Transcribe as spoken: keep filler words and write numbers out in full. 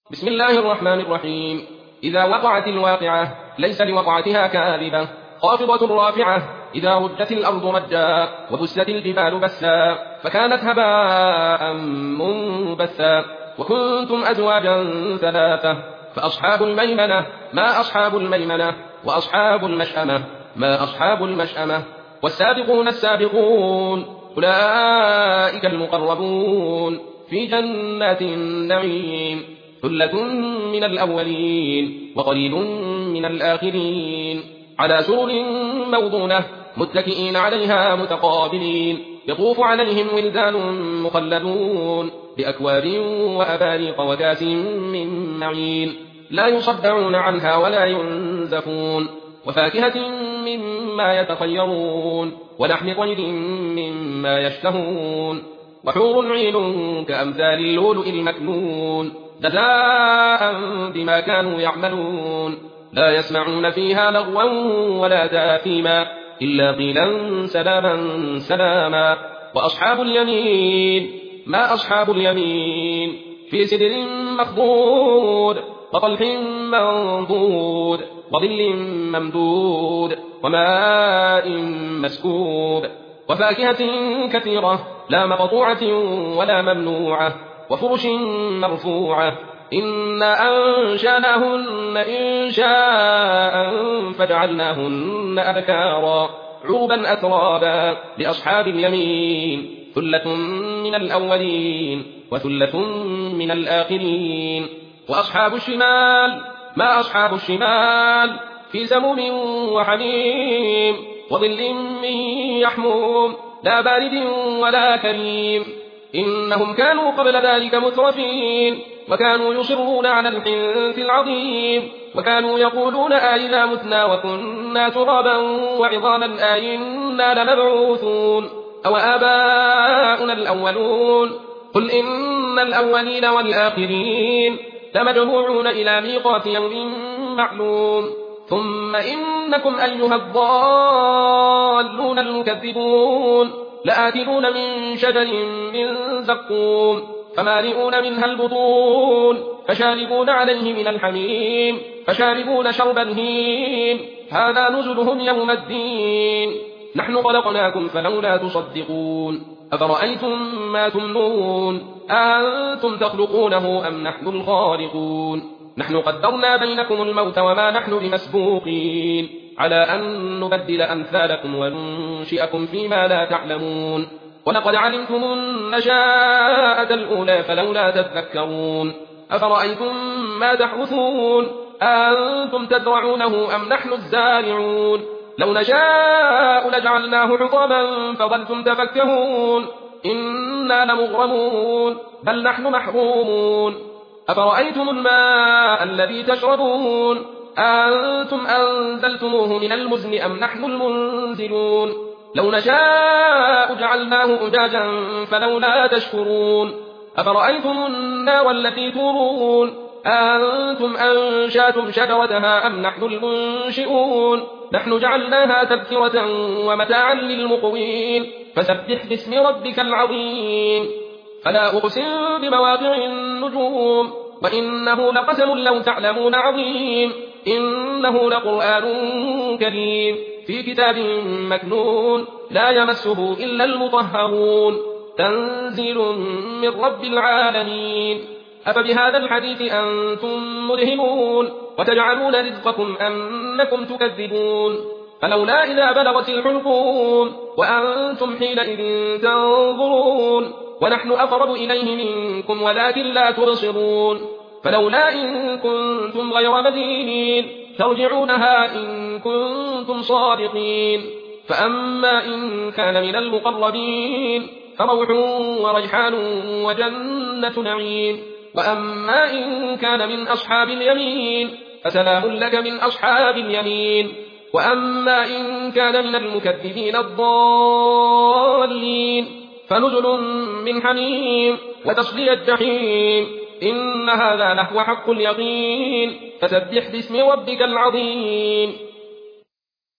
بسم الله الرحمن الرحيم. إذا وقعت الواقعة ليس لوقعتها كاذبة خافضة رافعة. إذا رجت الأرض رجا وبست الجبال بسا فكانت هباء منبثا. وكنتم أزواجا ثلاثة فأصحاب الميمنة ما أصحاب الميمنة وأصحاب المشأمة ما أصحاب المشأمة. والسابقون السابقون أولئك المقربون في جنات النعيم. ثلة من الأولين وقليل من الآخرين. على سرر موضونة متكئين عليها متقابلين. يطوف عليهم ولدان مخلدون بأكواب وأباريق وكاس من معين لا يصدعون عنها ولا ينزفون. وفاكهة مما يتخيرون ولحم طير مما يشتهون. وحور عين كأمثال اللؤلؤ المكنون جزاء بما كانوا يعملون. لا يسمعون فيها لغوا ولا تاثيما إلا قيلا سلاما سلاما. وأصحاب اليمين ما أصحاب اليمين في سدر مخضود وطلح منضود وظل ممدود وماء مسكوب. وفاكهة كثيرة لا مقطوعة ولا ممنوعة وفرش مرفوعة. إنا أنشأناهن إنشاء فجعلناهن أبكارا عربا أترابا لأصحاب اليمين. ثلة من الأولين وثلة من الآخرين. وأصحاب الشمال ما أصحاب الشمال في سموم وحميم وظل من يحموم لا بارد ولا كريم. إنهم كانوا قبل ذلك مترفين وكانوا يصرون على الحنث العظيم. وكانوا يقولون آئنا متنا وكنا ترابا وعظاما آئنا لمبعوثون أو آباؤنا الأولون. قل إن الأولين والآخرين لمجموعون إلى ميقات يوم معلوم. ثم إنكم أيها الضالون المكذبون لآكلون من شجر من زقوم فمالئون منها البطون فشاربون عليه من الحميم فشاربون شرب الهيم. هذا نزلهم يوم الدين. نحن خلقناكم فلولا تصدقون. أفرأيتم ما تمنون أنتم تخلقونه أم نحن الخالقون. نحن قدرنا بينكم الموت وما نحن بمسبوقين على أن نبدل أمثالكم وننشئكم فيما لا تعلمون. ولقد علمتم النشاءة الأولى فلولا تذكرون. أفرأيتم ما تحرثون أنتم تزرعونه أم نحن الزارعون. لو نشاء لجعلناه حطاما فظلتم تفكهون. إنا لمغرمون بل نحن محرومون. أفرأيتم الماء الذي تشربون أنتم أنزلتموه من المزن أم نحن المنزلون. لو نشاء جعلناه أجاجا فلولا تشكرون. أفرأيتم النار التي تورون أنتم أنشأتم شجرتها أم نحن المنشئون. نحن جعلناها تذكرة ومتاعا للمقوين. فسبح باسم ربك العظيم. فلا أقسم بمواقع النجوم وإنه لقسم لو تعلمون عظيم. إنه لقرآن كريم في كتاب مكنون لا يمسه إلا المطهرون. تنزيل من رب العالمين. أفبهذا الحديث أنتم مدهنون وتجعلون رزقكم أنكم تكذبون. فلولا إذا بلغت الحلقوم وأنتم حينئذ تنظرون ونحن أقرب إليه منكم ولكن لا تبصرون. فلولا إن كنتم غير مدينين ترجعونها إن كنتم صادقين. فأما إن كان من المقربين فروح وريحان وجنة نعيم. وأما إن كان من أصحاب اليمين فسلام لك من أصحاب اليمين. وأما إن كان من المكذبين الضالين فنزل من حميم وتصلية جحيم. إن هذا لهو حق اليقين. فسبح باسم ربك العظيم.